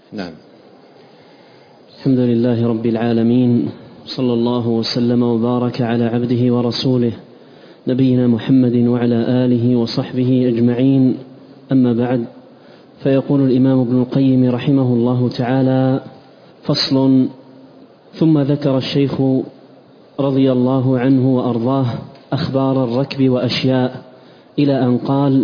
نعم. الحمد لله رب العالمين، صلى الله وسلم وبارك على عبده ورسوله نبينا محمد وعلى آله وصحبه أجمعين. أما بعد، فيقول الإمام ابن القيم رحمه الله تعالى: فصل. ثم ذكر الشيخ رضي الله عنه وأرضاه أخبار الركب وأشياء إلى أن قال: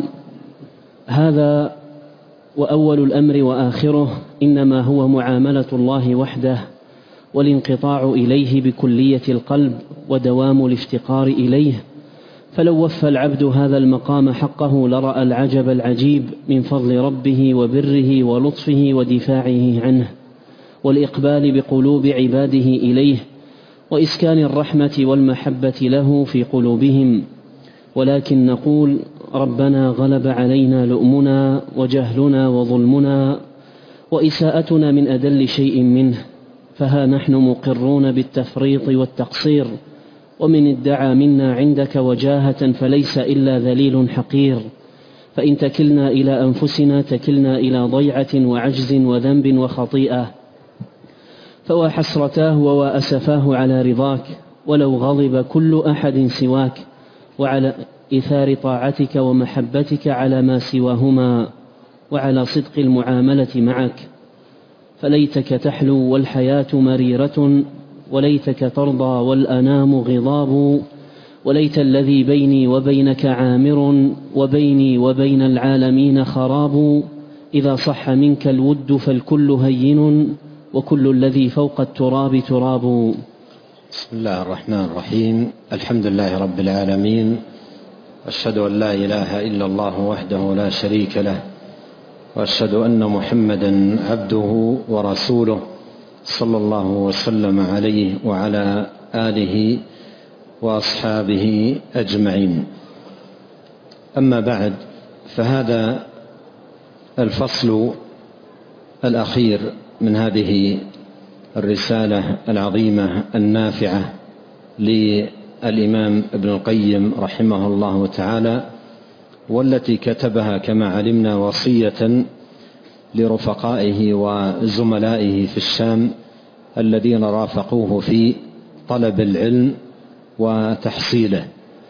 هذا وأول الأمر وآخره إنما هو معاملة الله وحده، والانقطاع إليه بكلية القلب ودوام الافتقار إليه. فلو وفى العبد هذا المقام حقه لرأى العجب العجيب من فضل ربه وبره ولطفه ودفاعه عنه، والإقبال بقلوب عباده إليه، وإسكان الرحمة والمحبة له في قلوبهم. ولكن نقول: ربنا غلب علينا لؤمنا وجهلنا وظلمنا وإساءتنا من أدل شيء منه، فها نحن مقرون بالتفريط والتقصير، ومن ادعى منا عندك وجاهة فليس إلا ذليل حقير. فإن تكلنا إلى أنفسنا تكلنا إلى ضيعة وعجز وذنب وخطيئة، فوا حسرتاه ووا أسفاه على رضاك، ولو غضب كل أحد سواك، وعلى إثار طاعتك ومحبتك على ما سواهما، وعلى صدق المعاملة معك. فليتك تحلو والحياة مريرة، وليتك ترضى والأنام غضاب، وليت الذي بيني وبينك عامر، وبيني وبين العالمين خراب. إذا صح منك الود فالكل هين، وكل الذي فوق التراب تراب. بسم الله الرحمن الرحيم. الحمد لله رب العالمين، أشهد أن لا إله إلا الله وحده لا شريك له، وأشهد أن محمدا عبده ورسوله، صلى الله وسلم عليه وعلى آله وأصحابه أجمعين. أما بعد، فهذا الفصل الأخير من هذه الرسالة العظيمة النافعة للإمام ابن القيم رحمه الله تعالى، والتي كتبها كما علمنا وصية لرفقائه وزملائه في الشام الذين رافقوه في طلب العلم وتحصيله،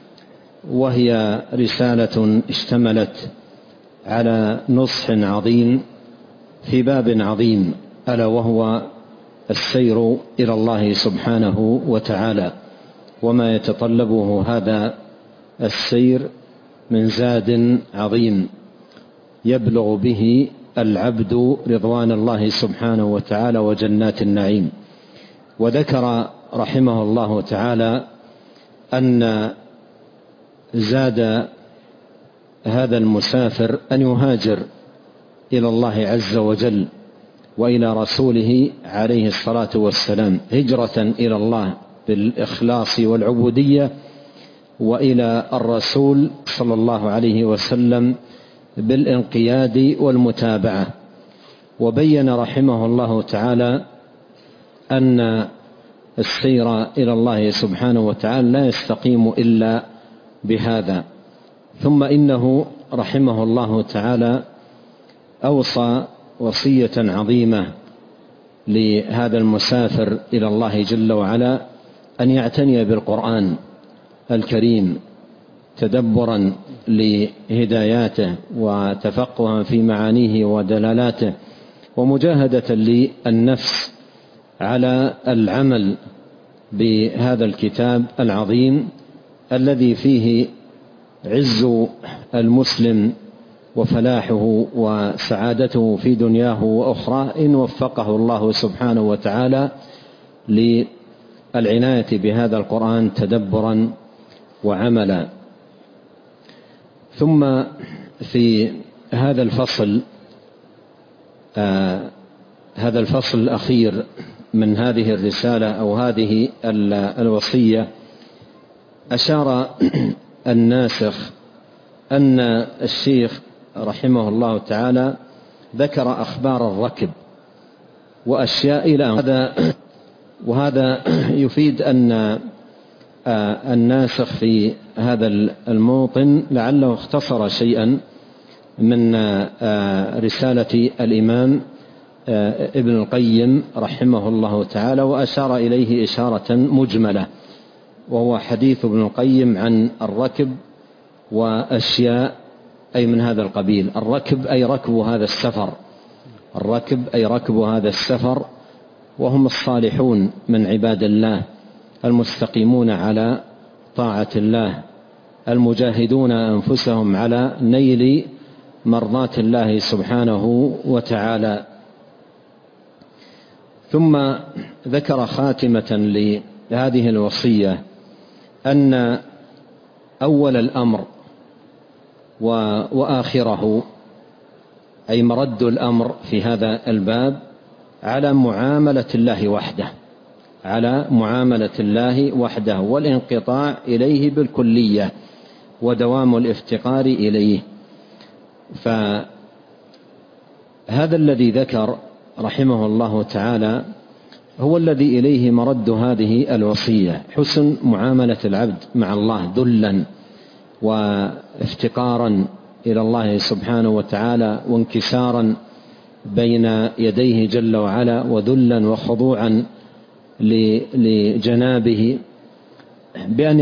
وهي رسالة اشتملت على نصح عظيم في باب عظيم، ألا وهو السير إلى الله سبحانه وتعالى، وما يتطلبه هذا السير من زاد عظيم يبلغ به العبد رضوان الله سبحانه وتعالى وجنات النعيم. وذكر رحمه الله تعالى أن زاد هذا المسافر أن يهاجر إلى الله عز وجل وإلى رسوله عليه الصلاة والسلام، هجرة إلى الله بالإخلاص والعبودية، وإلى الرسول صلى الله عليه وسلم بالانقياد والمتابعة. وبين رحمه الله تعالى أن السير إلى الله سبحانه وتعالى لا يستقيم إلا بهذا. ثم إنه رحمه الله تعالى أوصى وصية عظيمة لهذا المسافر إلى الله جل وعلا أن يعتني بالقرآن الكريم تدبرا لهداياته وتفقها في معانيه ودلالاته، ومجاهدة للنفس على العمل بهذا الكتاب العظيم الذي فيه عز المسلم وفلاحه وسعادته في دنياه وأخرى إن وفقه الله سبحانه وتعالى للعناية بهذا القرآن تدبرا وعملا. ثم في هذا الفصل الأخير من هذه الرسالة أو هذه الوصية، أشار الناسخ أن الشيخ رحمه الله تعالى ذكر أخبار الركب وأشياء إلى هذا، وهذا يفيد أن الناسخ في هذا الموطن لعله اختصر شيئا من رسالة الإمام ابن القيم رحمه الله تعالى، وأشار إليه إشارة مجملة، وهو حديث ابن القيم عن الركب وأشياء أي من هذا القبيل. الركب أي ركب هذا السفر، الركب أي ركب هذا السفر، وهم الصالحون من عباد الله المستقيمون على طاعة الله، المجاهدون أنفسهم على نيل مرضات الله سبحانه وتعالى. ثم ذكر خاتمة لهذه الوصية أن أول الأمر وآخره، أي مرد الأمر في هذا الباب، على معاملة الله وحده، على معاملة الله وحده والانقطاع إليه بالكلية ودوام الافتقار إليه. فهذا الذي ذكر رحمه الله تعالى هو الذي إليه مرد هذه الوصية، حسن معاملة العبد مع الله ذلا وافتقارا إلى الله سبحانه وتعالى، وانكسارا بين يديه جل وعلا، وذلا وخضوعا لجنابه، بأن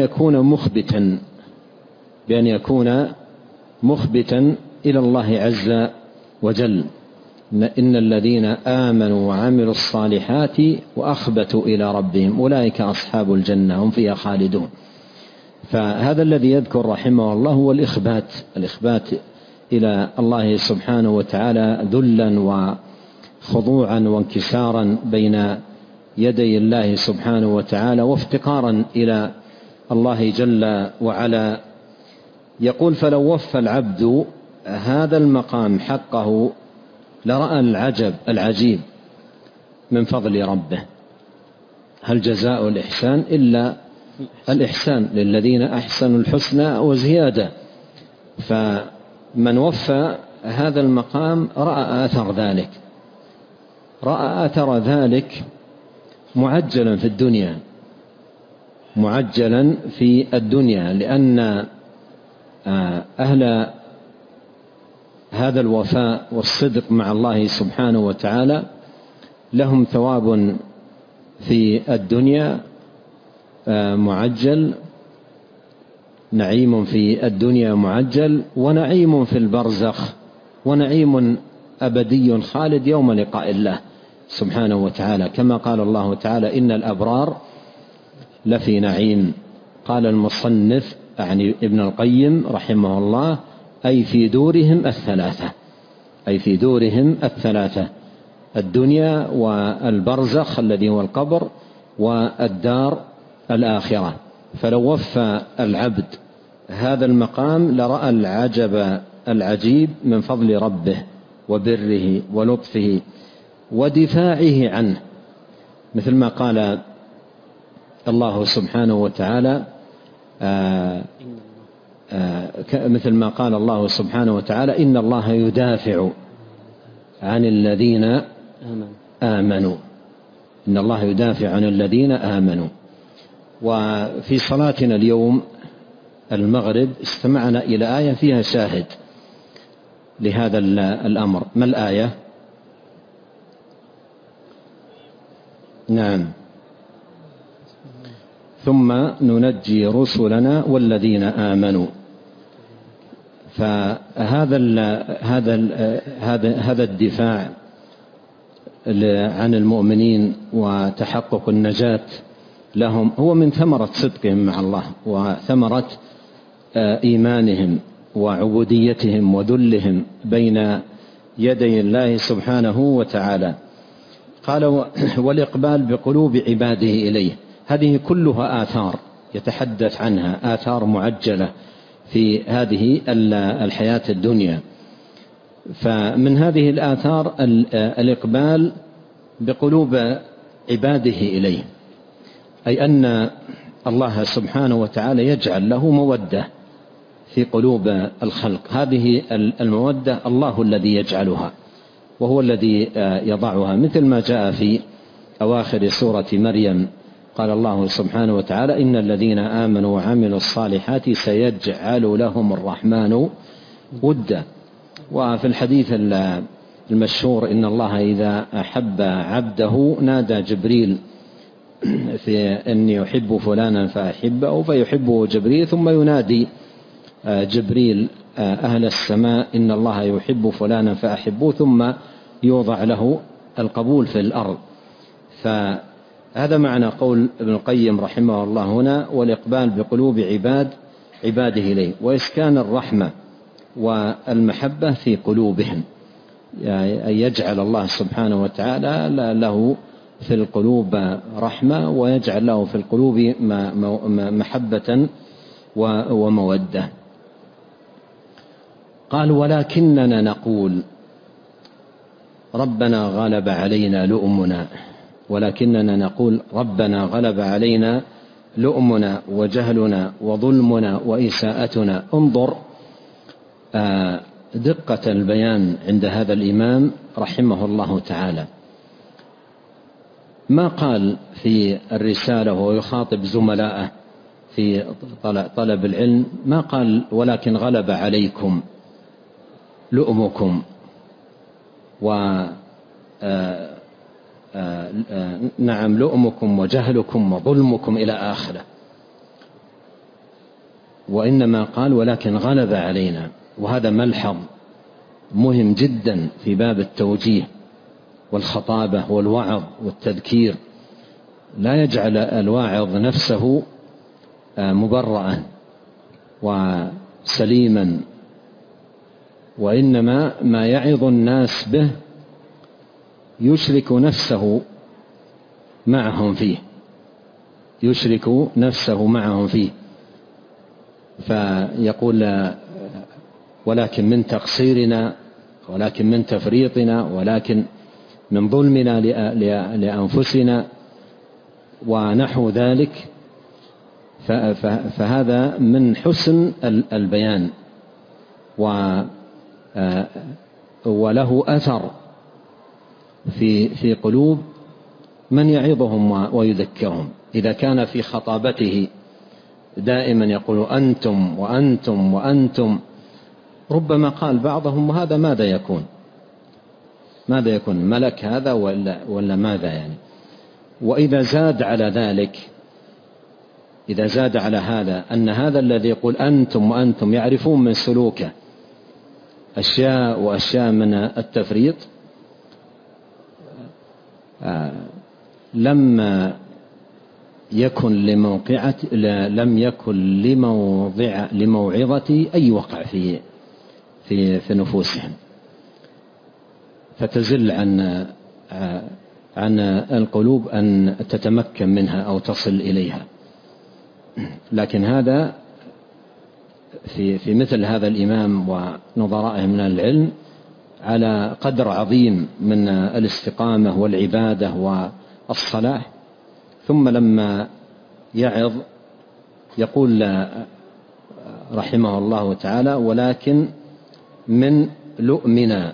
يكون مخبتا إلى الله عز وجل. إن الذين آمنوا وعملوا الصالحات وأخبتوا إلى ربهم أولئك أصحاب الجنة هم فيها خالدون. فهذا الذي يذكر رحمه الله هو الإخبات إلى الله سبحانه وتعالى ذلا وخضوعا وانكسارا بين يدي الله سبحانه وتعالى، وافتقارا إلى الله جل وعلا. يقول: فلو وفى العبد هذا المقام حقه لرأى العجب العجيب من فضل ربه. هل جزاء الإحسان إلا الإحسان؟ للذين أحسنوا الحسنى وزيادة. فمن وفى هذا المقام رأى أثر ذلك معجلا في الدنيا، لأن أهل هذا الوفاء والصدق مع الله سبحانه وتعالى لهم ثواب في الدنيا معجل، نعيم في الدنيا معجل، ونعيم في البرزخ، ونعيم أبدي خالد يوم لقاء الله سبحانه وتعالى، كما قال الله تعالى: إن الأبرار لفي نعيم. قال المصنف يعني ابن القيم رحمه الله: أي في دورهم الثلاثة، الدنيا والبرزخ الذي هو القبر والدار الآخرة. فلو وفى العبد هذا المقام لرأى العجب العجيب من فضل ربه وبره ولطفه ودفاعه عنه، مثل ما قال الله سبحانه وتعالى إن الله يدافع عن الذين آمنوا. إن الله يدافع عن الذين آمنوا. وفي صلاتنا اليوم المغرب استمعنا إلى آية فيها شاهد لهذا الأمر. ما الآية؟ نعم: ثم ننجي رسلنا والذين آمنوا. فهذا الدفاع عن المؤمنين وتحقق النجاة لهم هو من ثمرة صدقهم مع الله، وثمرة إيمانهم وعبوديتهم وذلهم بين يدي الله سبحانه وتعالى. قال: والإقبال بقلوب عباده إليه. هذه كلها آثار يتحدث عنها، آثار معجلة في هذه الحياة الدنيا. فمن هذه الآثار الإقبال بقلوب عباده إليه، أي أن الله سبحانه وتعالى يجعل له مودة في قلوب الخلق. هذه المودة الله الذي يجعلها، وهو الذي يضعها، مثل ما جاء في أواخر سورة مريم. قال الله سبحانه وتعالى: إن الذين آمنوا وعملوا الصالحات سيجعل لهم الرحمن ودا. وفي المشهور إن الله إذا أحب عبده نادى جبريل في إني أحب فلانا فأحبه فيحبه جبريل، ثم ينادي جبريل أهل السماء إن الله يحب فلانا فأحبه، ثم يوضع له القبول في الأرض. فهذا معنى قول ابن القيم رحمه الله هنا: والإقبال بقلوب عباده إليه، وإسكان الرحمة والمحبة في قلوبهم، يعني أن يجعل الله سبحانه وتعالى له في القلوب رحمة، ويجعل له في القلوب محبة ومودة. قال: ولكننا نقول ربنا غلب علينا لؤمنا. ولكننا نقول ربنا غلب علينا لؤمنا وجهلنا وظلمنا وإساءتنا. انظر دقة البيان عند هذا الإمام رحمه الله تعالى. ما قال في الرسالة وهو يخاطب زملائه في طلب العلم، ما قال ولكن غلب عليكم لؤمكم نعم لؤمكم وجهلكم وظلمكم إلى آخره، وإنما قال ولكن غلب علينا. وهذا ملحظ مهم جدا في باب التوجيه والخطابة والوعظ والتذكير. لا يجعل الواعظ نفسه مبرأ وسليما، وإنما ما يعظ الناس به يشرك نفسه معهم فيه، فيقول ولكن من تقصيرنا، ولكن من تفريطنا، ولكن من ظلمنا لأنفسنا ونحو ذلك. فهذا من حسن البيان وله أثر في قلوب من يعظهم ويذكرهم. إذا كان في خطابته دائما يقول أنتم وأنتم وأنتم، ربما قال بعضهم وهذا ماذا يكون ملك هذا ولا ماذا يعني. وإذا زاد على ذلك، إذا زاد على هذا أن هذا الذي يقول أنتم وأنتم يعرفون من سلوكه أشياء من التفريط، لم يكن لموعظة أي وقع في نفوسهم، فتزل عن القلوب أن تتمكن منها أو تصل إليها. لكن هذا في مثل هذا الإمام ونظرائه من العلم على قدر عظيم من الاستقامة والعبادة والصلاح. ثم لما يعظ يقول رحمه الله تعالى ولكن من لؤمنا،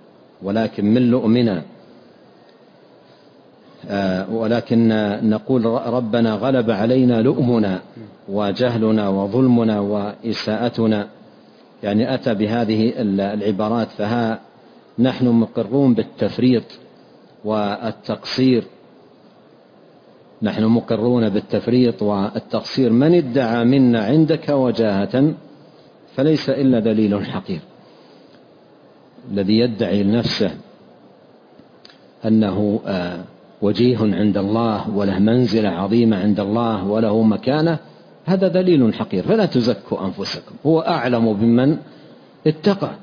ولكن نقول ربنا غلب علينا لؤمنا وجهلنا وظلمنا وإساءتنا، يعني أتى بهذه العبارات. فها نحن مقرون بالتفريط والتقصير، نحن مقرون بالتفريط والتقصير. من ادعى منا عندك وجاهة فليس إلا دليل حقير. الذي يدعي لنفسه أنه وجيه عند الله وله منزلة عظيمة عند الله وله مكانة، هذا دليل حقير. فلا تزكوا أنفسكم، هو أعلم بمن اتقى.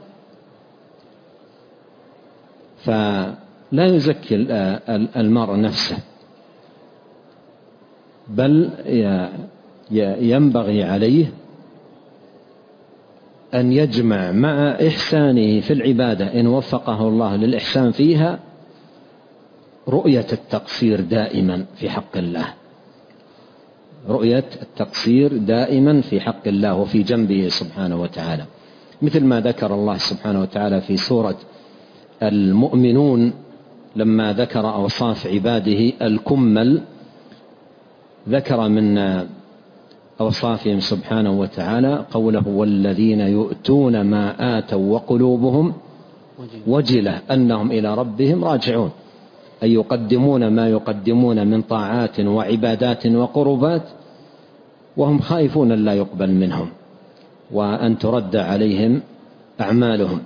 فلا يزكي المرء نفسه، بل ينبغي عليه أن يجمع مع إحسانه في العبادة إن وفقه الله للإحسان فيها رؤية التقصير دائما في حق الله، رؤية التقصير دائما في حق الله وفي جنبه سبحانه وتعالى، مثل ما ذكر الله سبحانه وتعالى في سورة المؤمنون لما ذكر أوصاف عباده الكمل. ذكر من أوصافهم سبحانه وتعالى قوله والذين يؤتون ما آتوا وقلوبهم وجلة أنهم إلى ربهم راجعون، أي يقدمون ما يقدمون من طاعات وعبادات وقربات وهم خائفون أن لا يقبل منهم وأن ترد عليهم أعمالهم.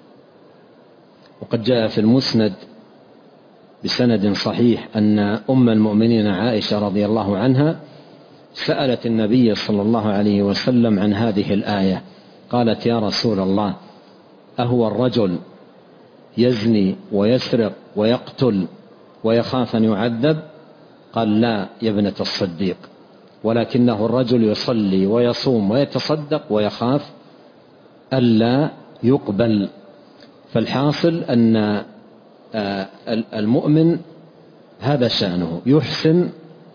وقد جاء في المسند بسند صحيح أن أم المؤمنين عائشة رضي الله عنها سألت النبي صلى الله عليه وسلم عن هذه الآية، قالت: يا رسول الله، أهو الرجل يزني ويسرق ويقتل ويخاف أن يعذب؟ قال: لا يا ابنة الصديق، ولكنه الرجل يصلي ويصوم ويتصدق ويخاف ألا يقبل. فالحاصل أن المؤمن هذا شأنه، يحسن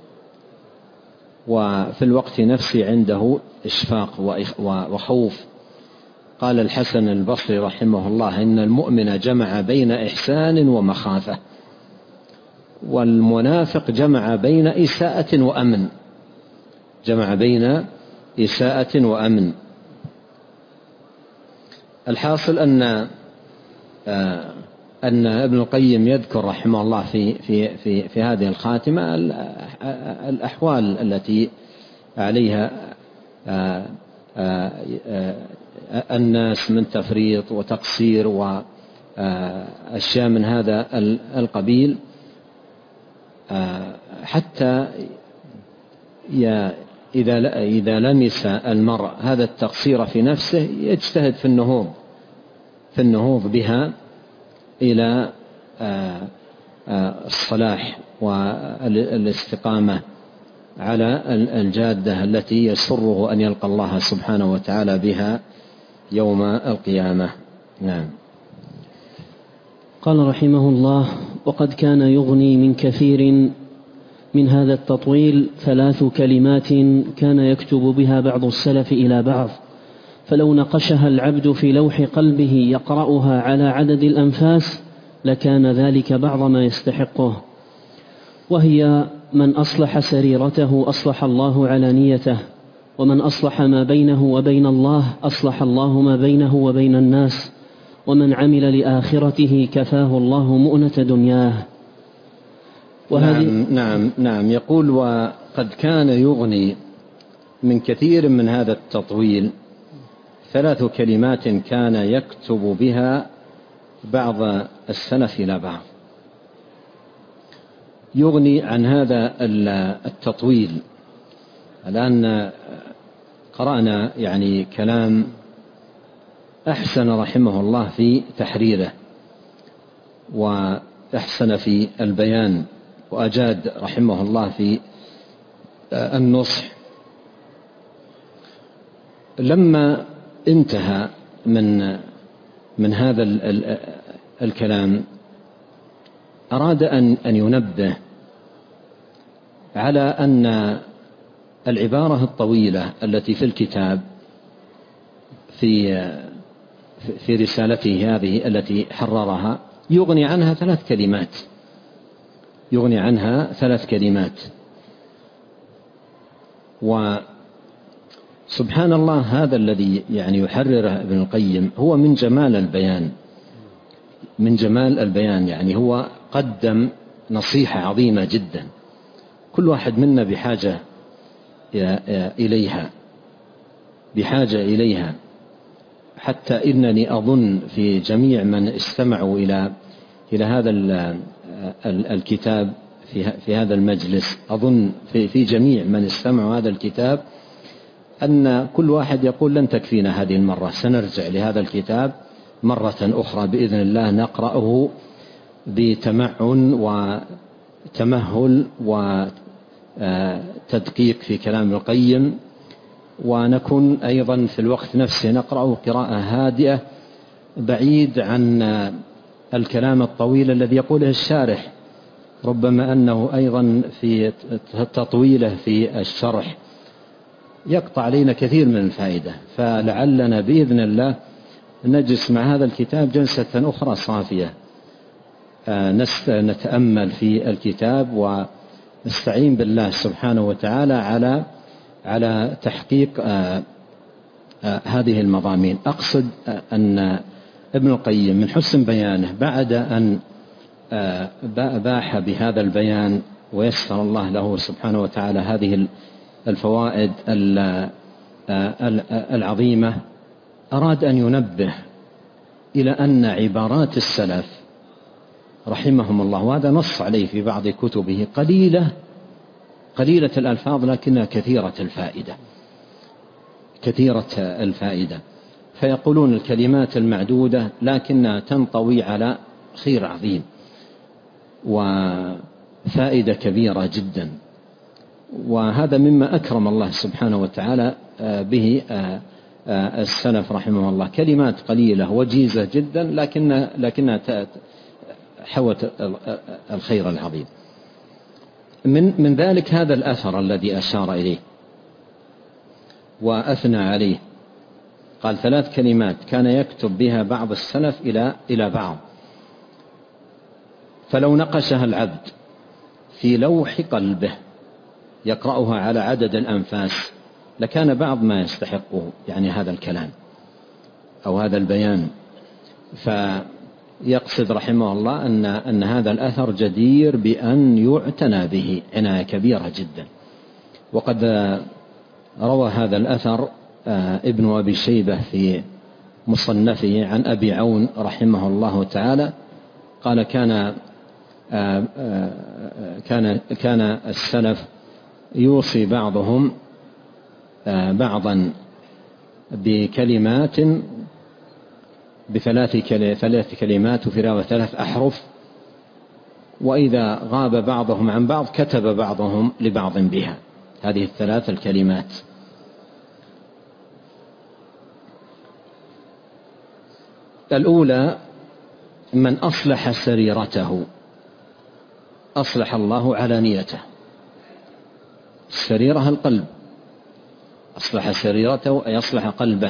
وفي الوقت نفسه عنده إشفاق وخوف. قال الحسن البصري رحمه الله: إن المؤمن جمع بين إحسان ومخافة، والمنافق جمع بين إساءة وأمن، جمع بين إساءة وأمن. الحاصل أن ابن القيم يذكر رحمه الله في هذه الخاتمة الأحوال التي عليها الناس من تفريط وتقصير وأشياء من هذا القبيل، حتى إذا لمس المرء هذا التقصير في نفسه يجتهد في النهوض بها إلى الصلاح والاستقامة على الجادة التي يسره أن يلقى الله سبحانه وتعالى بها يوم القيامة. نعم. قال رحمه الله: وقد كان يغني من كثير من هذا التطويل 3 كلمات كان يكتب بها بعض السلف إلى بعض، فلو نقشها العبد في لوح قلبه يقرأها على عدد الأنفاس لكان ذلك بعض ما يستحقه، وهي: من أصلح سريرته أصلح الله علانيته، ومن أصلح ما بينه وبين الله أصلح الله ما بينه وبين الناس، ومن عمل لآخرته كفاه الله مؤنة دنياه. نعم. يقول: وقد كان يغني من كثير من هذا التطويل 3 كلمات كان يكتب بها بعض السلف إلى بعض. يغني عن هذا التطويل. الآن قرأنا كلام أحسن رحمه الله في تحريره، وأحسن في البيان، وأجاد رحمه الله في النصح. لما انتهى من هذا الكلام أراد أن ينبه على أن العبارة الطويلة التي في الكتاب في رسالته هذه التي حررها يغني عنها 3 كلمات، يغني عنها 3 كلمات. وسبحان الله، هذا الذي يحرره ابن القيم هو من جمال البيان، من جمال البيان. هو قدم نصيحة عظيمة جدا كل واحد منا بحاجة إليها، حتى إنني أظن في جميع من استمعوا إلى هذا الكتاب في هذا المجلس، أظن في جميع من استمعوا هذا الكتاب أن كل واحد يقول: لن تكفينا هذه المرة، سنرجع لهذا الكتاب مرة أخرى بإذن الله، نقرأه بتمعن وتمهل وتدقيق في كلام القيم، ونكون أيضا في الوقت نفسه نقرأه قراءة هادئة بعيد عن الكلام الطويل الذي يقوله الشارح، ربما أنه أيضا في تطويله في الشرح يقطع علينا كثير من الفائدة. فلعلنا بإذن الله نجلس مع هذا الكتاب جلسة أخرى صافية، نتأمل في الكتاب ونستعين بالله سبحانه وتعالى على تحقيق هذه المضامين. أقصد أن ابن القيم من حسن بيانه بعد أن باح بهذا البيان ويسر الله له سبحانه وتعالى هذه الفوائد العظيمة، أراد أن ينبه إلى أن عبارات السلف رحمهم الله، وهذا نص عليه في بعض كتبه، قليلة الألفاظ لكنها كثيرة الفائدة. فيقولون الكلمات المعدودة لكنها تنطوي على خير عظيم وفائدة كبيرة جدا. وهذا مما أكرم الله سبحانه وتعالى به السلف رحمه الله، كلمات قليلة وجيزة جدا لكنها حوت الخير العظيم. من ذلك هذا الأثر الذي أشار إليه وأثنى عليه، قال 3 كلمات كان يكتب بها بعض السلف إلى بعض، فلو نقشها العبد في لوح قلبه يقرأها على عدد الأنفاس لكان بعض ما يستحقه، يعني هذا الكلام أو هذا البيان. فيقصد رحمه الله أن هذا الأثر جدير بأن يعتنى به عناية كبيرة جدا. وقد روى هذا الأثر ابن أبي شيبة في مصنفه عن أبي عون رحمه الله تعالى قال كان السلف يوصي بعضهم بعضا بكلمات ب3 كلمات وفي رواية 3 أحرف، وإذا غاب بعضهم عن بعض كتب بعضهم لبعض بها هذه ال3 الكلمات. الأولى: من أصلح سريرته أصلح الله علانيته. السريرة القلب، أصلح سريرته أي أصلح قلبه،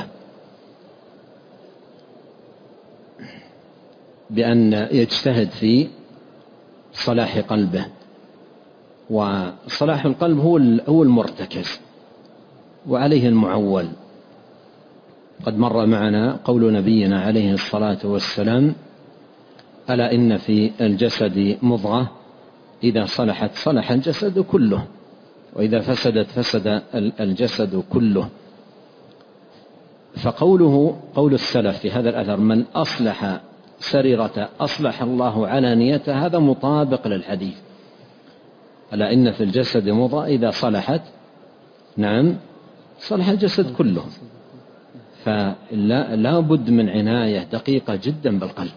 بأن يجتهد في صلاح قلبه. وصلاح القلب هو المرتكز وعليه المعول. قد مر معنا قول نبينا عليه الصلاة والسلام: ألا إن في الجسد مضغة إذا صلحت صلح الجسد كله وإذا فسدت فسد الجسد كله. فقول السلف في هذا الأثر: من أصلح سريرته أصلح الله علانيته، هذا مطابق للحديث: ألا إن في الجسد مضغة إذا صلحت صلح الجسد كله. فلا بد من عناية دقيقة جدا بالقلب،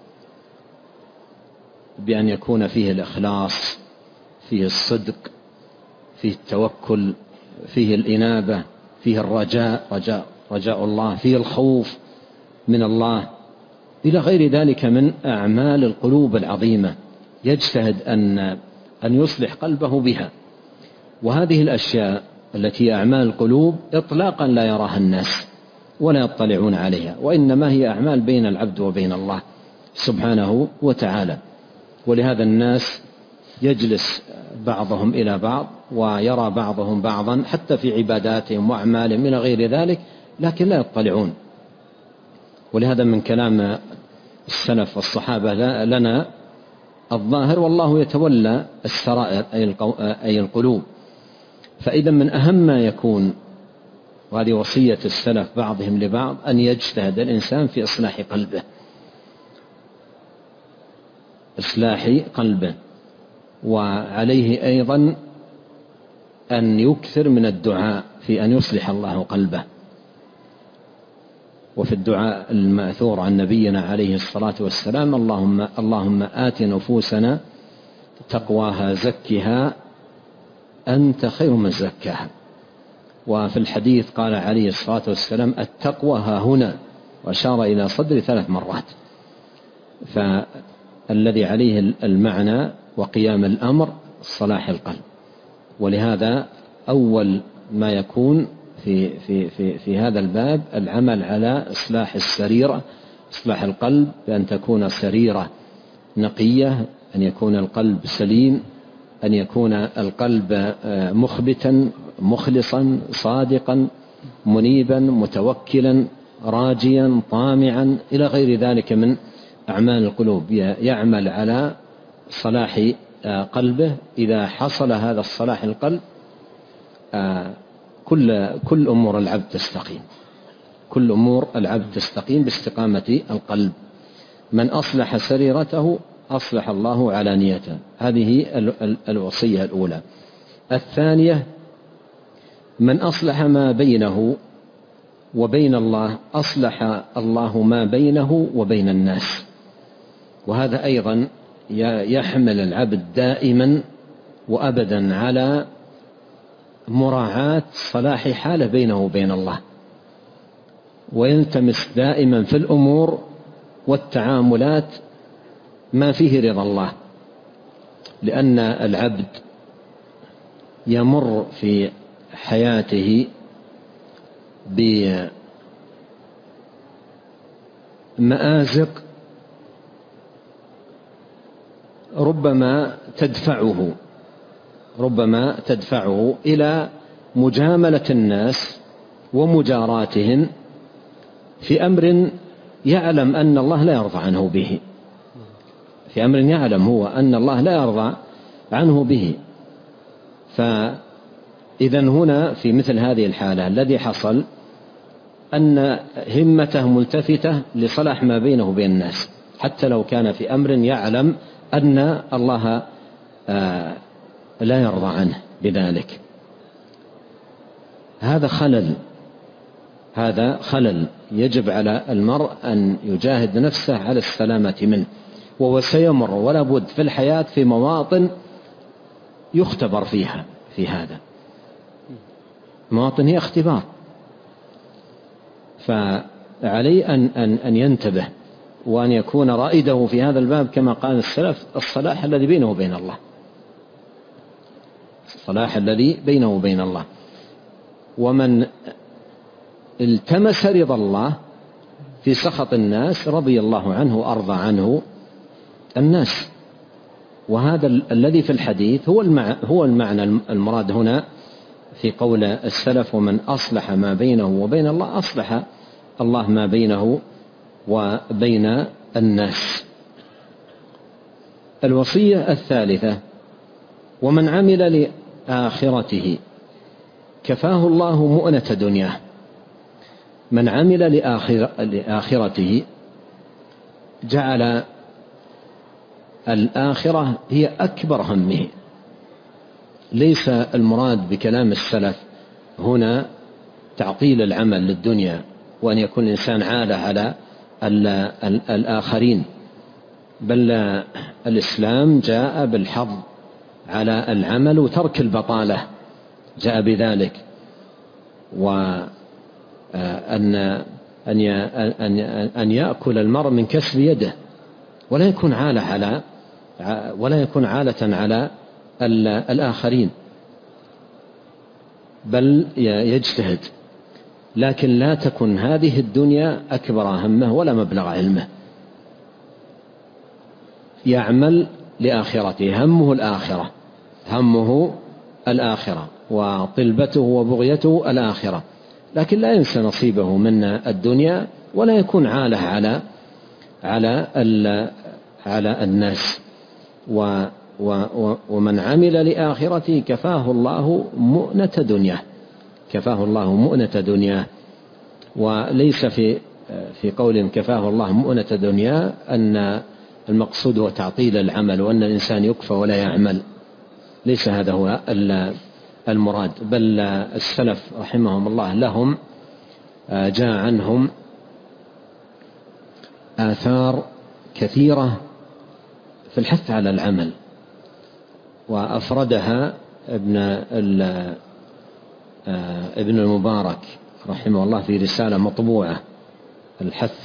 بأن يكون فيه الإخلاص، فيه الصدق، فيه التوكل، فيه الإنابة، فيه الرجاء، رجاء الله، فيه الخوف من الله، إلى غير ذلك من أعمال القلوب العظيمة يجتهد أن يصلح قلبه بها. وهذه الأشياء التي أعمال القلوب إطلاقا لا يراها الناس ولا يطلعون عليها، وإنما هي أعمال بين العبد وبين الله سبحانه وتعالى. ولهذا الناس يجلس بعضهم إلى بعض ويرى بعضهم بعضا حتى في عباداتهم وأعمالهم من غير ذلك، لكن لا يطلعون. ولهذا من كلام السلف والصحابة لنا الظاهر والله يتولى السرائر أي القلوب. فإذا من أهم ما يكون، وهذه وصية السلف بعضهم لبعض، أن يجتهد الإنسان في إصلاح قلبه. وعليه أيضا أن يكثر من الدعاء في أن يصلح الله قلبه. وفي الدعاء المأثور عن نبينا عليه الصلاة والسلام: اللهم آت نفوسنا تقواها زكها أنت خير من زكاها. وفي الحديث قال عليه الصلاة والسلام: التقوى ها هنا، وأشار إلى صدر 3 مرات. فالذي عليه المعنى وقيام الأمر صلاح القلب. ولهذا أول ما يكون في هذا الباب العمل على إصلاح السريرة، إصلاح القلب، بأن تكون سريرة نقية، أن يكون القلب سليم، أن يكون القلب مخبتا مخلصا صادقا منيبا متوكلا راجيا طامعا إلى غير ذلك من أعمال القلوب، يعمل على صلاح قلبه. إذا حصل هذا الصلاح القلب كل أمور العبد تستقيم، كل أمور العبد تستقيم باستقامة القلب. من أصلح سريرته أصلح الله علانيته. هذه الوصية الأولى. الثانية: من أصلح ما بينه وبين الله أصلح الله ما بينه وبين الناس. وهذا أيضا يحمل العبد دائما وأبدا على مراعاة صلاح حاله بينه وبين الله، ويلتمس دائما في الأمور والتعاملات ما فيه رضا الله، لأن العبد يمر في حياته بمآزق ربما تدفعه إلى مجاملة الناس ومجاراتهم في أمر يعلم أن الله لا يرضى عنه به، في أمر يعلم هو أن الله لا يرضى عنه به. فإذا هنا في مثل هذه الحالة الذي حصل أن همته ملتفتة لصلاح ما بينه وبين الناس، حتى لو كان في أمر يعلم أن الله لا يرضى عنه بذلك. هذا خلل يجب على المرء أن يجاهد نفسه على السلامة منه، وهو سيمر ولا بد في الحياة في مواطن يختبر فيها في هذا، مواطن هي اختبار، فعليه أن ينتبه وأن يكون رائده في هذا الباب كما قال السلف: الصلاح الذي بينه وبين الله، الصلاح الذي بينه وبين الله. ومن التمس رضا الله في سخط الناس رضي الله عنه وأرضى عنه الناس. وهذا الذي في الحديث هو المعنى المراد هنا في قول السلف: ومن أصلح ما بينه وبين الله أصلح الله ما بينه وبين الناس. الوصية الثالثة: ومن عمل لآخرته كفاه الله مؤنة دنياه. من عمل لآخرته جعل الآخرة هي أكبر همه. ليس المراد بكلام السلف هنا تعطيل العمل للدنيا وأن يكون الإنسان عالة على الآخرين، بل الإسلام جاء بالحظ على العمل وترك البطالة، جاء بذلك، وأن يأكل المرء من كسب يده ولا يكون عالة على الآخرين، بل يجتهد، لكن لا تكن هذه الدنيا أكبر همه ولا مبلغ علمه. يعمل لآخرته، همه الآخرة وطلبته وبغيته الآخرة، لكن لا ينسى نصيبه من الدنيا ولا يكون عالة على الناس. ومن عمل لآخرته كفاه الله مؤنة دنياه. وليس في قول كفاه الله مؤنة دنياه أن المقصود هو تعطيل العمل وأن الإنسان يكفى ولا يعمل، ليس هذا هو المراد، بل السلف رحمهم الله لهم جاء عنهم آثار كثيرة في الحث على العمل، وأفردها ابن المبارك رحمه الله في رسالة مطبوعة، الحث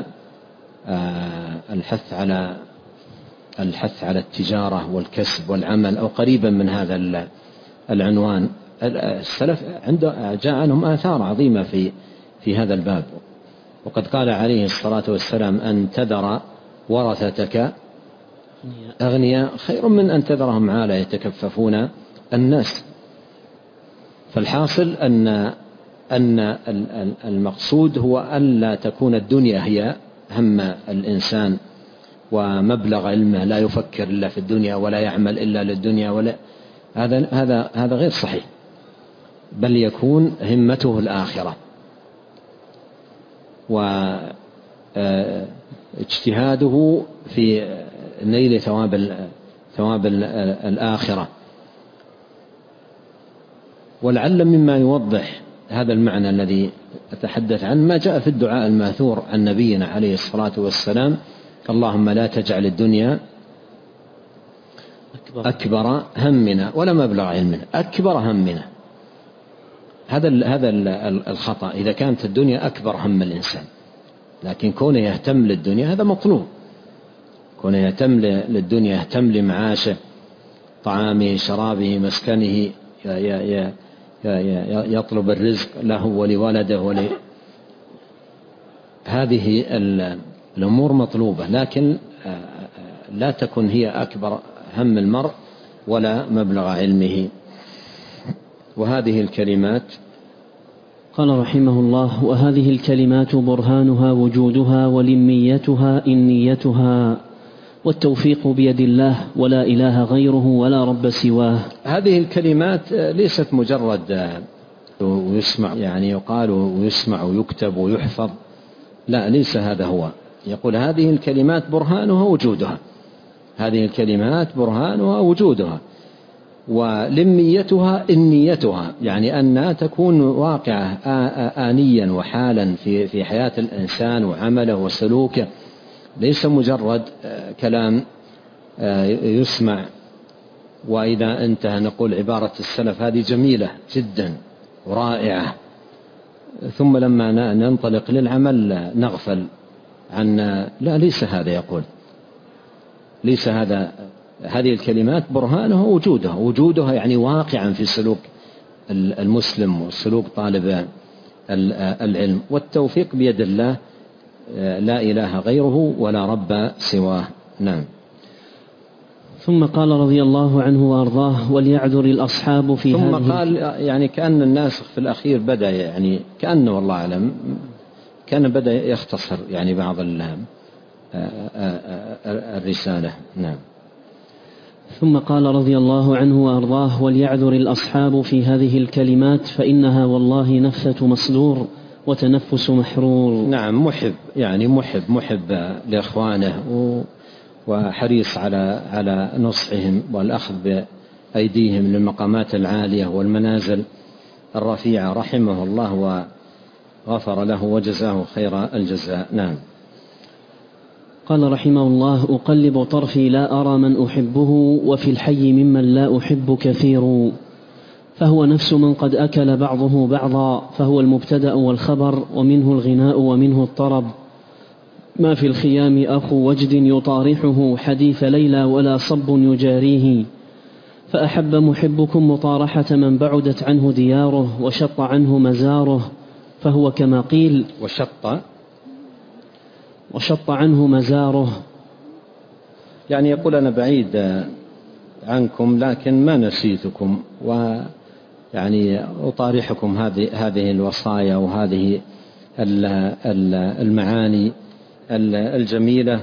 على التجارة والكسب والعمل، أو قريبا من هذا العنوان. السلف جاء عنهم آثار عظيمة في هذا الباب، وقد قال عليه الصلاة والسلام: أن تذر ورثتك أغنياء خير من أن تذرهم عالة يتكففون الناس. فالحاصل أن أن المقصود هو أن لا تكون الدنيا هي هم الإنسان ومبلغ علمه، لا يفكر إلا في الدنيا ولا يعمل إلا للدنيا، ولا هذا غير صحيح، بل يكون همته الآخرة واجتهاده في نيل ثواب الآخرة. ولعل مما يوضح هذا المعنى الذي أتحدث عنه ما جاء في الدعاء الماثور عن نبينا عليه الصلاة والسلام: اللهم لا تجعل الدنيا أكبر همنا ولا مبلغ علمنا. أكبر همنا، هذا الخطأ إذا كانت الدنيا أكبر هم الإنسان، لكن كونه يهتم للدنيا هذا مطلوب، كونه يهتم للدنيا، يهتم لمعاشه، طعامه، شرابه، مسكنه، يطلب الرزق له ولولده هذه الأمور مطلوبة، لكن لا تكن هي أكبر هم المرء ولا مبلغ علمه. وهذه الكلمات قال رحمه الله: وهذه الكلمات برهانها وجودها ولميتها إنيتها، والتوفيق بيد الله ولا إله غيره ولا رب سواه. هذه الكلمات ليست مجرد ويسمع، يعني يقال ويسمع ويكتب ويحفظ، لا، ليس هذا هو. يقول هذه الكلمات برهانها وجودها، هذه الكلمات برهانها وجودها، ولميتها إنيتها، يعني أنها تكون واقعة آنيا وحالا في حياة الإنسان وعمله وسلوكه، ليس مجرد كلام يسمع وإذا انتهى نقول عبارة السلف هذه جميلة جدا ورائعة، ثم لما ننطلق للعمل نغفل عن، لا، ليس هذا. يقول ليس هذا. هذه الكلمات برهانها وجودها يعني واقعا في سلوك المسلم وسلوك طالب العلم. والتوفيق بيد الله، لا إله غيره ولا رب سواه. نعم. ثم قال رضي الله عنه وأرضاه: وليعذر الأصحاب في ثم قال، يعني كأن الناسخ في الأخير بدأ، يعني كأنه والله أعلم كان بدأ يختصر يعني بعض الرسالة. نعم. ثم قال رضي الله عنه وأرضاه: وليعذر الأصحاب في هذه الكلمات فإنها والله نفثة مصدور وتنفس محرور. نعم، يعني محب لإخوانه وحريص على نصحهم والأخذ بأيديهم للمقامات العالية والمنازل الرفيعة، رحمه الله وغفر له وجزاه خير الجزاء. نعم. قال رحمه الله: أقلب طرفي لا أرى من أحبه، وفي الحي ممن لا أحب كثير، فهو نفس من قد أكل بعضه بعضا، فهو المبتدأ والخبر، ومنه الغناء ومنه الطرب. ما في الخيام أخو وجد يطارحه، حديث ليلى ولا صب يجاريه، فأحب محبكم مطارحة من بعدت عنه دياره، وشط عنه مزاره، فهو كما قيل وشط عنه مزاره، يعني يقول أنا بعيد عنكم لكن ما نسيتكم، ويعني أطارحكم هذه الوصايا وهذه المعاني الجميلة،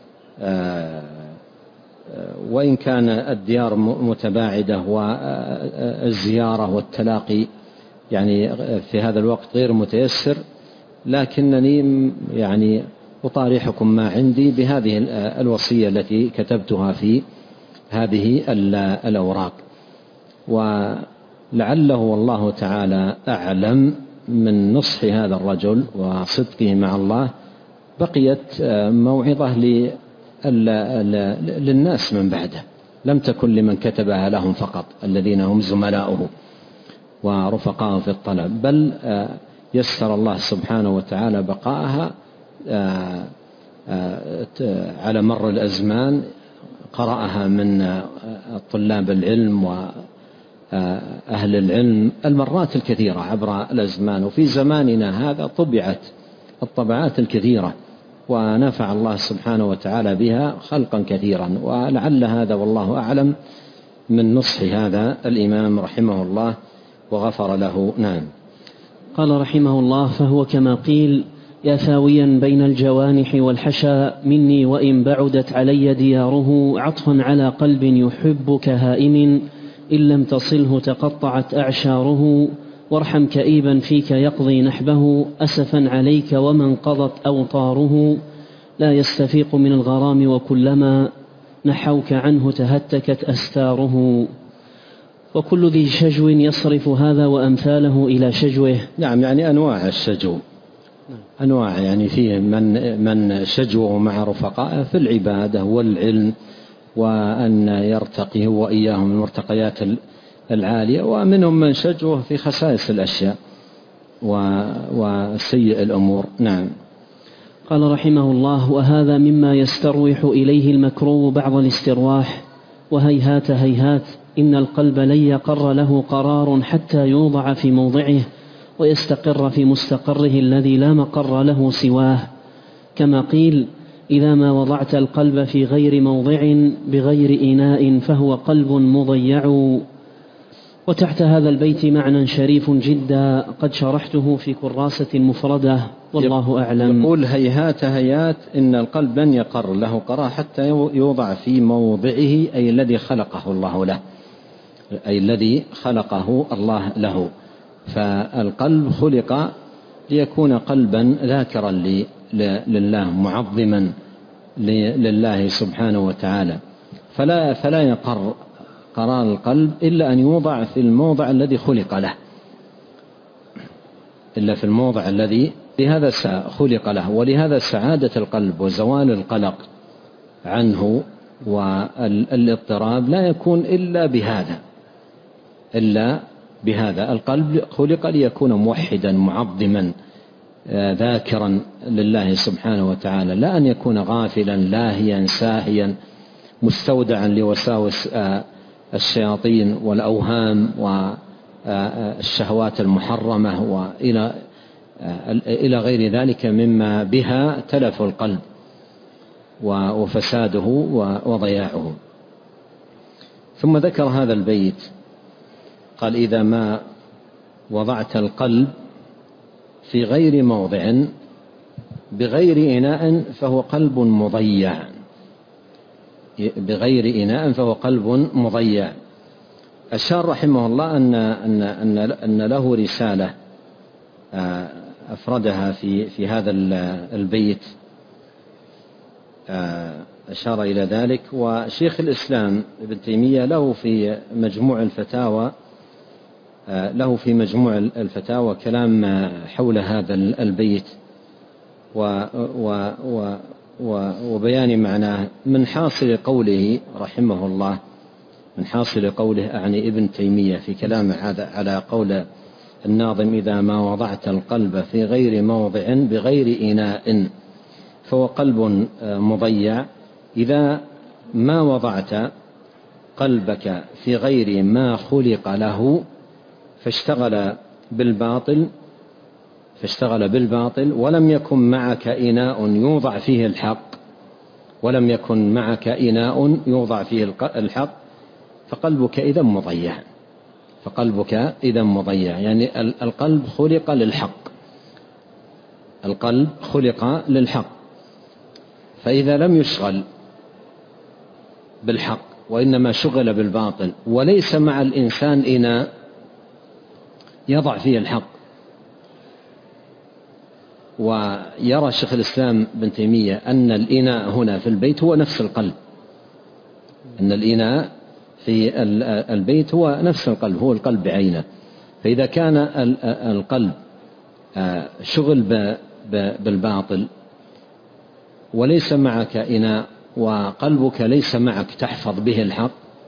وإن كان الديار متباعدة والزيارة والتلاقي يعني في هذا الوقت غير متيسر، لكنني يعني أطارحكم ما عندي بهذه الوصية التي كتبتها في هذه الأوراق. ولعله والله تعالى أعلم من نصح هذا الرجل وصدقه مع الله بقيت موعظة للناس من بعده، لم تكن لمن كتبها لهم فقط الذين هم زملاؤه ورفقاءه في الطلب، بل يسر الله سبحانه وتعالى بقاءها على مر الأزمان، قرأها من طلاب العلم وأهل العلم المرات الكثيرة عبر الأزمان، وفي زماننا هذا طبعت الطبعات الكثيرة ونفع الله سبحانه وتعالى بها خلقا كثيرا، ولعل هذا والله أعلم من نصح هذا الإمام رحمه الله وغفر له. نعم. قال رحمه الله: فهو كما قيل: يا ثاويا بين الجوانح والحشا مني وإن بعدت علي دياره، عطفا على قلب يحبك هائم إن لم تصله تقطعت أعشاره، وارحم كئيبا فيك يقضي نحبه أسفا عليك ومن قضت أوطاره، لا يستفيق من الغرام وكلما نحوك عنه تهتكت أستاره، وكل ذي شجو يصرف هذا وأمثاله إلى شجوه. نعم، يعني أنواع الشجو، أنواع، يعني فيه من شجوه مع رفقائه في العبادة والعلم، وأن يرتقي وإياهم من المرتقيات العالية، ومنهم من شجوه في خسائس الأشياء وسيء الأمور. نعم. قال رحمه الله: وهذا مما يستروح إليه المكروه بعض الاسترواح، وهيهات هيهات إن القلب لن يقر له قرار حتى يوضع في موضعه ويستقر في مستقره الذي لا مقر له سواه، كما قيل: إذا ما وضعت القلب في غير موضع بغير إناء فهو قلب مضيع. وتحت هذا البيت معنى شريف جدا قد شرحته في كراسة مفردة، والله أعلم. يقول: هيهات هيهات إن القلب لن يقر له قرار حتى يوضع في موضعه، أي الذي خلقه الله له، أي الذي خلقه الله له. فالقلب خلق ليكون قلبا ذاكرا لله، معظما لله سبحانه وتعالى، فلا يقر قرار القلب إلا أن يوضع في الموضع الذي خلق له، إلا في الموضع الذي لهذا خلق له. ولهذا سعادة القلب وزوال القلق عنه والاضطراب لا يكون إلا بهذا. القلب خلق ليكون موحدا معظما ذاكرا لله سبحانه وتعالى، لا أن يكون غافلا لاهيا ساهيا مستودعا لوساوس الشياطين والأوهام والشهوات المحرمة وإلى غير ذلك مما بها تلف القلب وفساده وضياعه. ثم ذكر هذا البيت قال: إذا ما وضعت القلب في غير موضع بغير إناء فهو قلب مضيع. بغير إناء فهو قلب مضيع. أشار رحمه الله أن له رسالة أفردها في هذا البيت، أشار إلى ذلك. وشيخ الإسلام ابن تيمية له في مجموع الفتاوى كلام حول هذا البيت وبيان معناه من حاصل قوله رحمه الله، من حاصل قوله أعني ابن تيمية في كلامه على قول الناظم: إذا ما وضعت القلب في غير موضع بغير إناء فهو قلب مضيع. إذا ما وضعت قلبك في غير ما خلق له فاشتغل بالباطل ولم يكن معك إناء يوضع فيه الحق فقلبك إذا مضيع. يعني القلب خلق للحق، فإذا لم يشغل بالحق وإنما شغل بالباطل وليس مع الإنسان إناء يضع فيه الحق. ويرى شيخ الإسلام بن تيمية أن الإناء هنا في البيت هو نفس القلب، أن الإناء في البيت هو نفس القلب، هو القلب بعينه. فإذا كان القلب شغل بالباطل وليس معك إناء وقلبك ليس معك تحفظ به الحق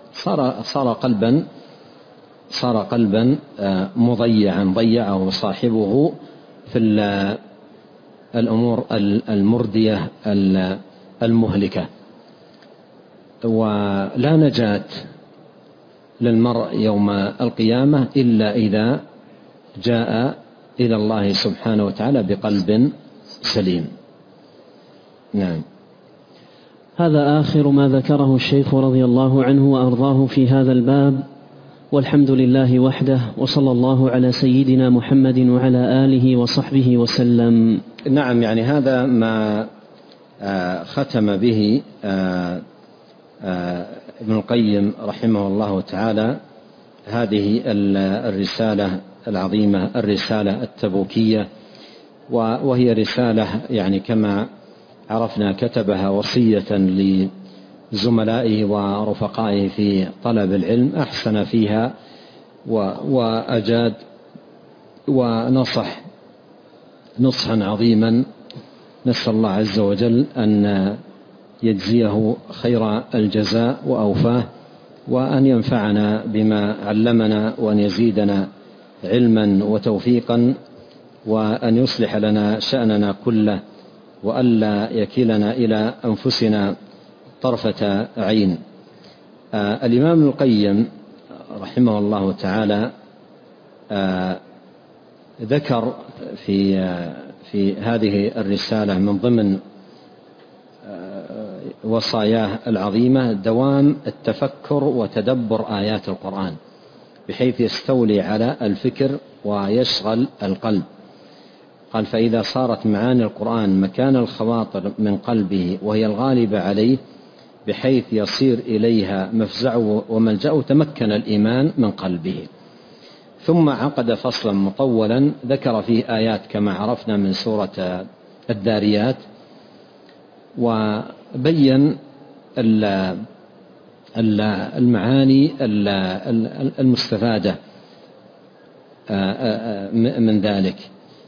صار قلبا مضيعا، ضيعه صاحبه في الأمور المردية المهلكة. ولا نجاة للمرء يوم القيامة إلا إذا جاء إلى الله سبحانه وتعالى بقلب سليم. نعم. هذا آخر ما ذكره الشيخ رضي الله عنه وأرضاه في هذا الباب، والحمد لله وحده، وصلى الله على سيدنا محمد وعلى آله وصحبه وسلم. نعم، يعني هذا ما ختم به ابن القيم رحمه الله تعالى هذه الرسالة العظيمة، الرسالة التبوكية، وهي رسالة يعني كما عرفنا كتبها وصية لزملائه ورفقائه في طلب العلم، أحسن فيها وأجاد ونصح نصحا عظيما. نسأل الله عز وجل أن يجزيه خير الجزاء وأوفاه، وأن ينفعنا بما علمنا، وأن يزيدنا علما وتوفيقا، وأن يصلح لنا شأننا كله، وألا يكلنا إلى أنفسنا طرفة عين. الإمام ابن القيم رحمه الله تعالى ذكر في هذه الرسالة من ضمن وصاياه العظيمة دوام التفكر وتدبر آيات القرآن، بحيث يستولي على الفكر ويشغل القلب. قال: فإذا صارت معاني القرآن مكان الخواطر من قلبه وهي الغالبة عليه، بحيث يصير إليها مفزعه وملجأه، تمكن الإيمان من قلبه. ثم عقد فصلا مطولا ذكر فيه آيات كما عرفنا من سورة الذاريات، وبين المعاني المستفادة من ذلك.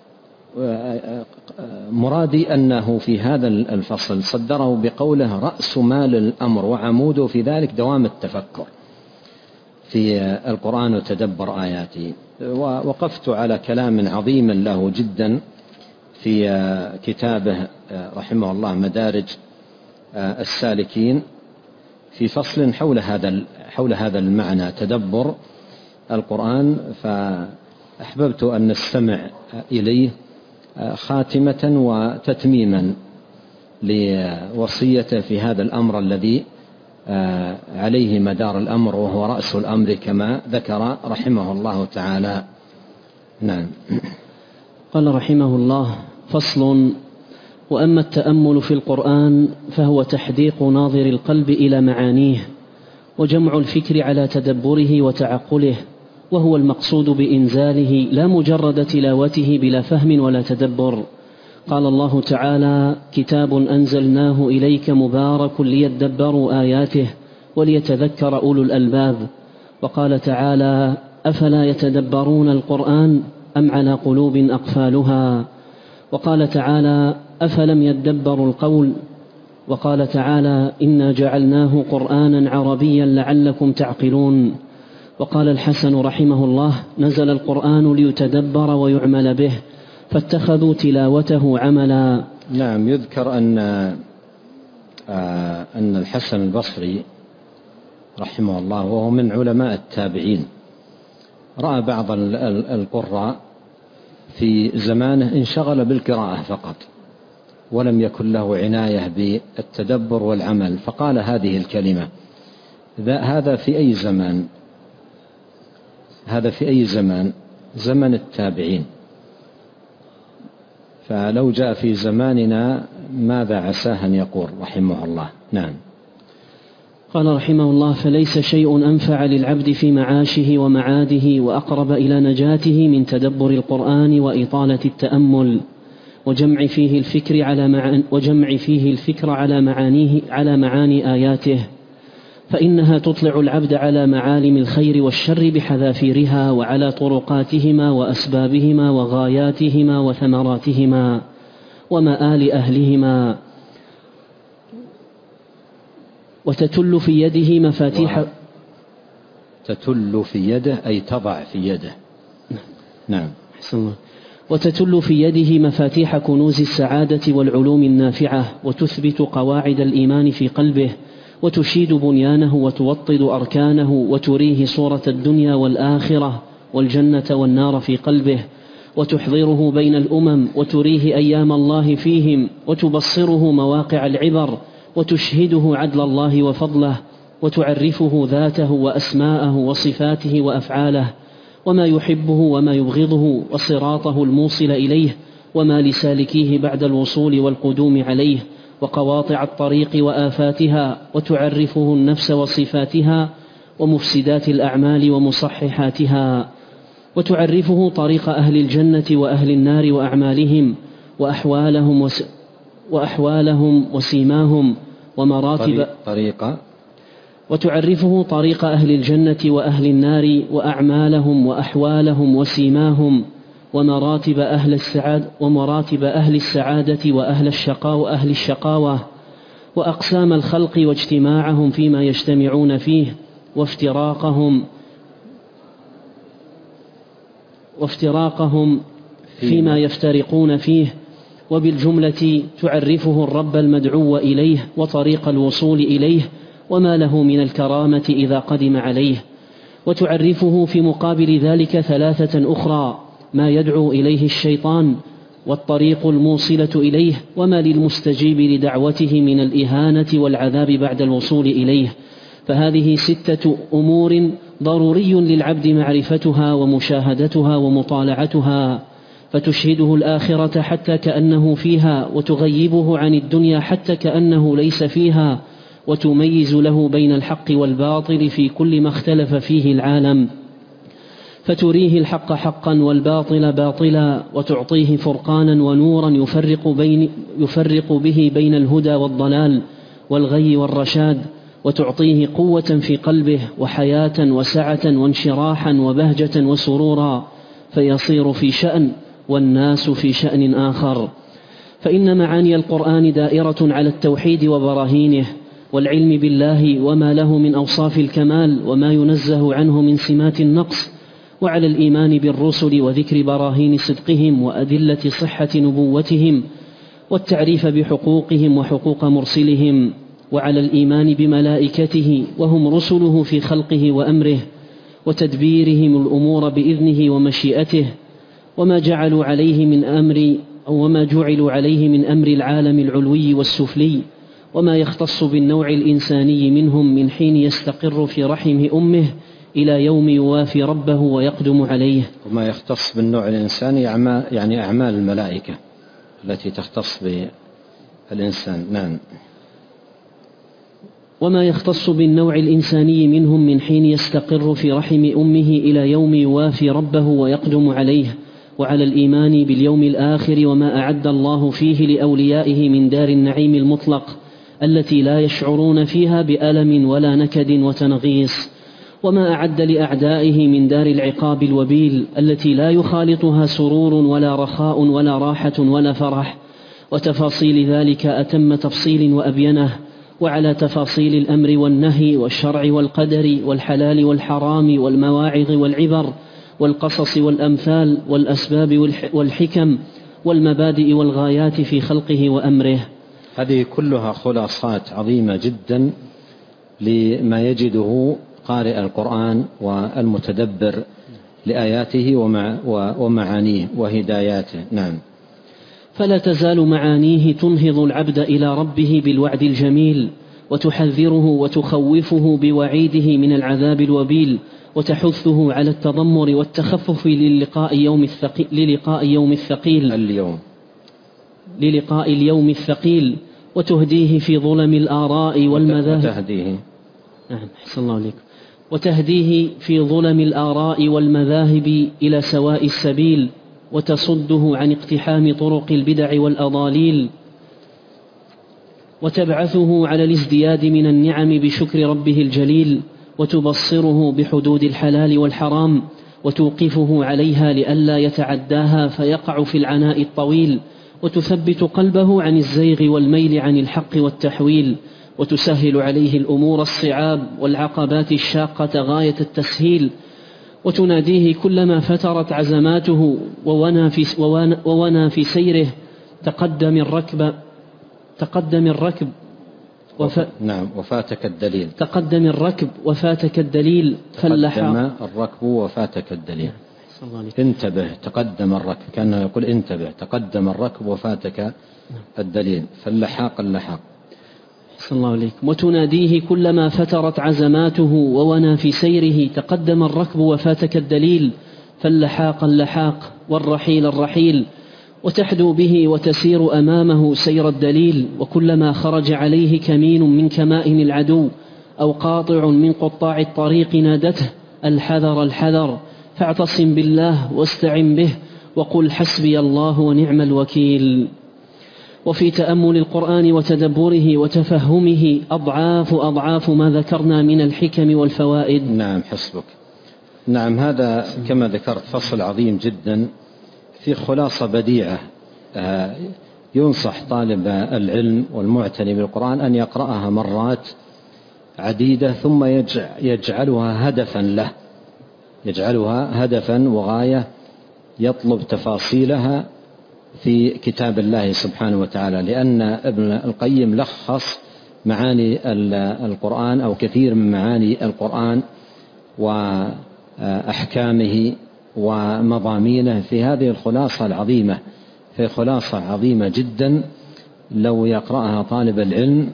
مرادي أنه في هذا الفصل صدره بقوله: رأس مال الأمر وعموده في ذلك دوام التفكر في القرآن وتدبر آياته. ووقفت على كلام عظيم له جدا في كتابه رحمه الله مدارج السالكين، في فصل حول هذا المعنى، تدبر القرآن، فأحببت أن نستمع إليه خاتمة وتتميما لوصيته في هذا الأمر الذي عليه مدار الأمر، وهو رأس الأمر كما ذكر رحمه الله تعالى. نعم. قال رحمه الله: فصل: وأما التأمل في القرآن فهو تحديق ناظر القلب إلى معانيه، وجمع الفكر على تدبره وتعقله، وهو المقصود بإنزاله، لا مجرد تلاوته بلا فهم ولا تدبر. قال الله تعالى: كتاب أنزلناه إليك مبارك ليدبروا آياته وليتذكر أولو الألباب. وقال تعالى: أفلا يتدبرون القرآن أم على قلوب أقفالها. وقال تعالى: أفلم يدبروا القول. وقال تعالى: إنا جعلناه قرآنا عربيا لعلكم تعقلون. وقال الحسن رحمه الله: نزل القرآن ليتدبر ويعمل به، فاتخذوا تلاوته عملا. نعم. يذكر أن الحسن البصري رحمه الله، وهو من علماء التابعين، رأى بعض القراء في زمانه انشغل بالقراءة فقط، ولم يكن له عناية بالتدبر والعمل، فقال هذه الكلمة. هذا في أي زمان؟ هذا في أي زمان؟ زمن التابعين. فلو جاء في زماننا ماذا عساه أن يقول رحمه الله؟ نعم. قال رحمه الله: فليس شيء أنفع للعبد في معاشه ومعاده وأقرب إلى نجاته من تدبر القرآن وإطالة التأمل، وجمع فيه الفكر على معاني آياته، فإنها تطلع العبد على معالم الخير والشر بحذافيرها، وعلى طرقاتهما وأسبابهما وغاياتهما وثمراتهما ومآل أهلهما. وتتل في يده مفاتيح تتل في يده أي تضع في يده. نعم. وتتل في يده مفاتيح كنوز السعادة والعلوم النافعة، وتثبت قواعد الإيمان في قلبه، وتشيد بنيانه وتوطد أركانه، وتريه صورة الدنيا والآخرة والجنة والنار في قلبه، وتحضره بين الأمم، وتريه أيام الله فيهم، وتبصره مواقع العبر، وتشهده عدل الله وفضله، وتعرفه ذاته وأسماءه وصفاته وأفعاله، وما يحبه وما يبغضه، وصراطه الموصل إليه، وما لسالكيه بعد الوصول والقدوم عليه، وقواطع الطريق وآفاتها، وتعرفه النفس وصفاتها ومفسدات الأعمال ومصححاتها، وتعرفه طريق أهل الجنة وأهل النار وأعمالهم وأحوالهم وسيماهم ومراتب وتعرفه طريق أهل الجنة وأهل النار وأعمالهم وأحوالهم وسيماهم ومراتب أهل السعادة وأهل الشقاوة وأقسام الخلق واجتماعهم فيما يجتمعون فيه وافتراقهم فيما يفترقون فيه. وبالجملة تعرفه الرب المدعو إليه وطريق الوصول إليه وما له من الكرامة إذا قدم عليه. وتعرفه في مقابل ذلك 3 أخرى: ما يدعو إليه الشيطان، والطريق الموصلة إليه، وما للمستجيب لدعوته من الإهانة والعذاب بعد الوصول إليه. فهذه 6 أمور ضروري للعبد معرفتها ومشاهدتها ومطالعتها، فتشهده الآخرة حتى كأنه فيها، وتغيبه عن الدنيا حتى كأنه ليس فيها، وتميز له بين الحق والباطل في كل ما اختلف فيه العالم، فتريه الحق حقا والباطل باطلا، وتعطيه فرقانا ونورا يفرق به بين الهدى والضلال والغي والرشاد، وتعطيه قوة في قلبه وحياة وسعة وانشراحا وبهجة وسرورا، فيصير في شأن والناس في شأن آخر. فإن معاني القرآن دائرة على التوحيد وبراهينه، والعلم بالله وما له من أوصاف الكمال وما ينزه عنه من سمات النقص، وعلى الإيمان بالرسل وذكر براهين صدقهم وأدلة صحة نبوتهم، والتعريف بحقوقهم وحقوق مرسلهم، وعلى الإيمان بملائكته وهم رسله في خلقه وأمره وتدبيرهم الأمور بإذنه ومشيئته، وما جعلوا عليه من أمر العالم العلوي والسفلي، وما يختص بالنوع الإنساني منهم من حين يستقر في رحم أمه إلى يوم يوافي ربه ويقدم عليه. وما يختص بالنوع الإنساني يعني أعمال الملائكة التي تختص بالإنسان. نعم. وما يختص بالنوع الإنساني منهم من حين يستقر في رحم أمه إلى يوم يوافي ربه ويقدم عليه، وعلى الإيمان باليوم الآخر وما أعد الله فيه لأوليائه من دار النعيم المطلق التي لا يشعرون فيها بألم ولا نكد وتنغيص، وما أعد لأعدائه من دار العقاب الوبيل التي لا يخالطها سرور ولا رخاء ولا راحة ولا فرح، وتفاصيل ذلك أتم تفصيل وأبينه، وعلى تفاصيل الأمر والنهي والشرع والقدر والحلال والحرام والمواعظ والعبر والقصص والأمثال والأسباب والحكم والمبادئ والغايات في خلقه وأمره. هذه كلها خلاصات عظيمة جدا لما يجده قارئ القرآن والمتدبر لآياته ومعانيه وهداياته. نعم. فلا تزال معانيه تنهض العبد إلى ربه بالوعد الجميل، وتحذره وتخوفه بوعيده من العذاب الوبيل، وتحثه على التضمر والتخفف للقاء اليوم الثقيل، وتهديه في ظلم الآراء والمذاهب. نعم، أحسن الله عليكم. وتهديه في ظلم الآراء والمذاهب إلى سواء السبيل، وتصده عن اقتحام طرق البدع والأضاليل، وتبعثه على الازدياد من النعم بشكر ربه الجليل، وتبصره بحدود الحلال والحرام، وتوقفه عليها لئلا يتعداها فيقع في العناء الطويل، وتثبت قلبه عن الزيغ والميل عن الحق والتحويل، وتسهل عليه الأمور الصعاب والعقبات الشاقة غاية التسهيل، وتناديه كلما فترت عزماته وونا في سيره: تقدم الركب وفاتك الدليل. تقدم الركب وفاتك الدليل. تقدم الركب وفاتك الدليل. انتبه، تقدم الركب، كأنه يقول انتبه، تقدم الركب وفاتك الدليل. فاللحاق صلى الله عليكم. وتناديه كلما فترت عزماته وونا في سيره، تقدم الركب وفاتك الدليل، فاللحاق اللحاق والرحيل الرحيل، وتحدو به وتسير أمامه سير الدليل. وكلما خرج عليه كمين من كمائن العدو أو قاطع من قطاع الطريق نادته الحذر الحذر، فاعتصم بالله واستعن به وقل حسبي الله ونعم الوكيل. وفي تأمل القرآن وتدبره وتفهمه أضعاف ما ذكرنا من الحكم والفوائد. نعم حسبك. نعم، هذا كما ذكرت فصل عظيم جدا في خلاصة بديعة. ينصح طالب العلم والمعتني بالقرآن أن يقرأها مرات عديدة ثم يجعلها هدفا له، يجعلها هدفا وغاية يطلب تفاصيلها في كتاب الله سبحانه وتعالى، لأن ابن القيم لخص معاني القرآن أو كثير من معاني القرآن وأحكامه ومضامينه في هذه الخلاصة العظيمة. في خلاصة عظيمة جدا لو يقرأها طالب العلم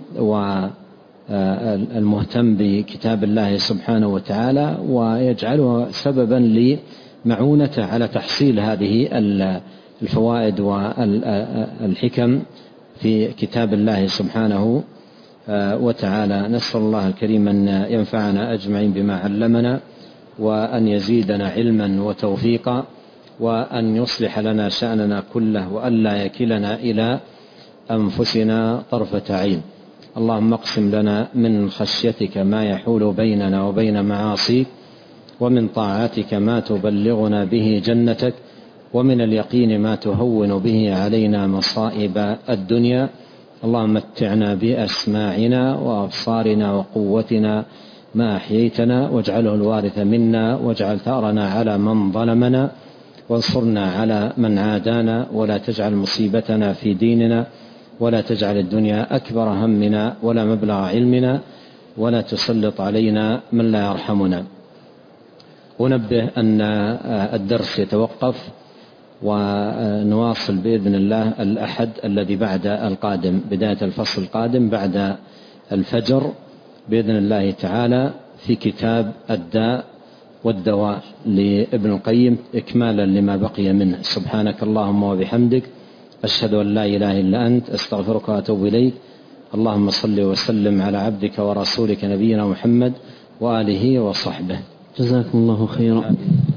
والمهتم بكتاب الله سبحانه وتعالى ويجعلها سببا لمعونته على تحصيل هذه الفوائد والحكم في كتاب الله سبحانه وتعالى. نسأل الله الكريم أن ينفعنا أجمعين بما علمنا، وأن يزيدنا علما وتوفيقا، وأن يصلح لنا شأننا كله، وأن لا يكلنا إلى أنفسنا طرفة عين. اللهم اقسم لنا من خشيتك ما يحول بيننا وبين معاصيك، ومن طاعتك ما تبلغنا به جنتك، ومن اليقين ما تهون به علينا مصائب الدنيا. اللهم متعنا بأسماعنا وأبصارنا وقوتنا ما أحييتنا، واجعله الوارث منا، واجعل ثأرنا على من ظلمنا، وانصرنا على من عادانا، ولا تجعل مصيبتنا في ديننا، ولا تجعل الدنيا أكبر همنا ولا مبلغ علمنا، ولا تسلط علينا من لا يرحمنا. ونبه أن الدرس يتوقف، ونواصل بإذن الله الأحد الذي بعد القادم، بداية الفصل القادم بعد الفجر بإذن الله تعالى، في كتاب الداء والدواء لابن القيم إكمالا لما بقي منه. سبحانك اللهم وبحمدك، أشهد أن لا إله إلا أنت، أستغفرك وأتوب إليك. اللهم صل وسلم على عبدك ورسولك نبينا محمد وآله وصحبه. جزاكم الله خيرا.